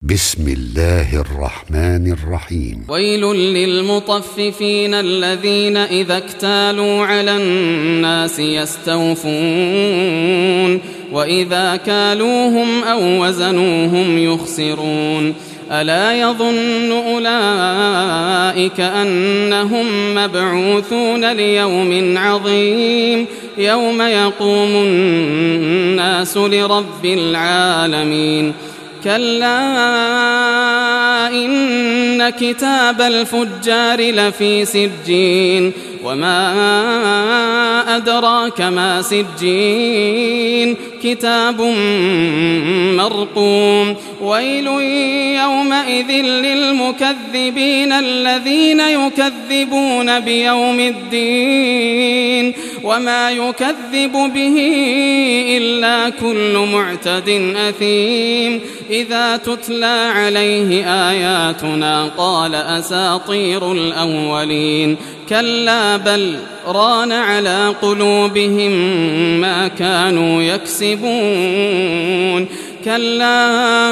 بسم الله الرحمن الرحيم. ويل للمطففين الذين إذا اكتالوا على الناس يستوفون وإذا كالوهم أو وزنوهم يخسرون. ألا يظن أولئك أنهم مبعوثون ليوم عظيم يوم يقوم الناس لرب العالمين. كلا إن كتاب الفجار لفي سجين وما أدراك ما سجين كتاب مرقوم. ويل يومئذ للمكذبين الذين يكذبون بيوم الدين وما يكذب به إلا كل معتد أثيم. إذا تتلى عليه آياتنا قال أساطير الأولين. كلا بل ران على قلوبهم ما كانوا يكسبون. كلا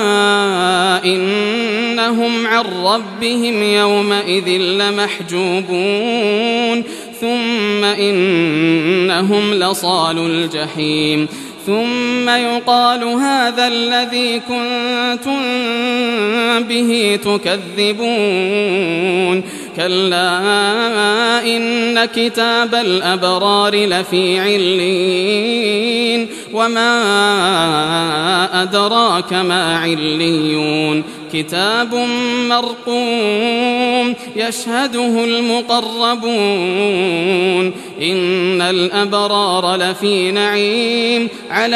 إنهم عن ربهم يومئذ لمحجوبون. ثم إنهم لصالو الجحيم. ثم يقال هذا الذي كنتم به تكذبون. كلا إن كتاب الأبرار لفي عليين وما أدراك ما عليون. كتاب مرقوم يشهده المقربون. إن الأبرار لفي نعيم على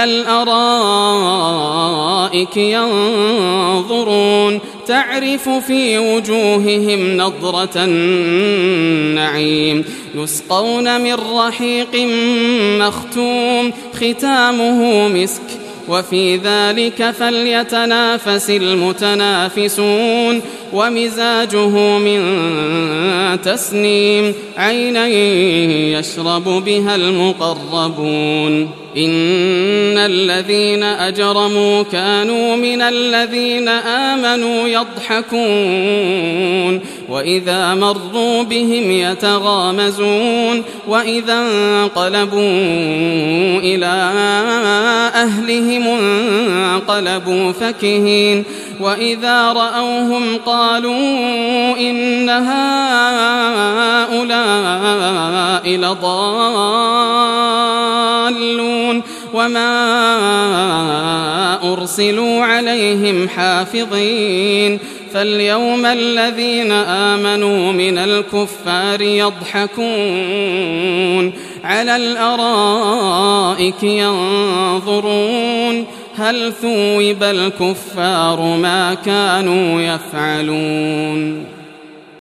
الأرائك ينظرون تعرف في وجوههم نضرة النعيم. يسقون من رحيق مختوم ختامه مسك وفي ذلك فليتنافس المتنافسون. ومزاجه من تسنيم عينا يشرب بها المقربون. إن الذين أجرموا كانوا من الذين آمنوا يضحكون وإذا مروا بهم يتغامزون. وإذا انقلبوا إلى أهلهم انقلبوا فكهين. وإذا رأوهم قالوا إن هؤلاء لضالون وما أرسلوا عليهم حافظين. فاليوم الذين آمنوا من الكفار يضحكون على الأرائك ينظرون هل ثوب الكفار ما كانوا يفعلون.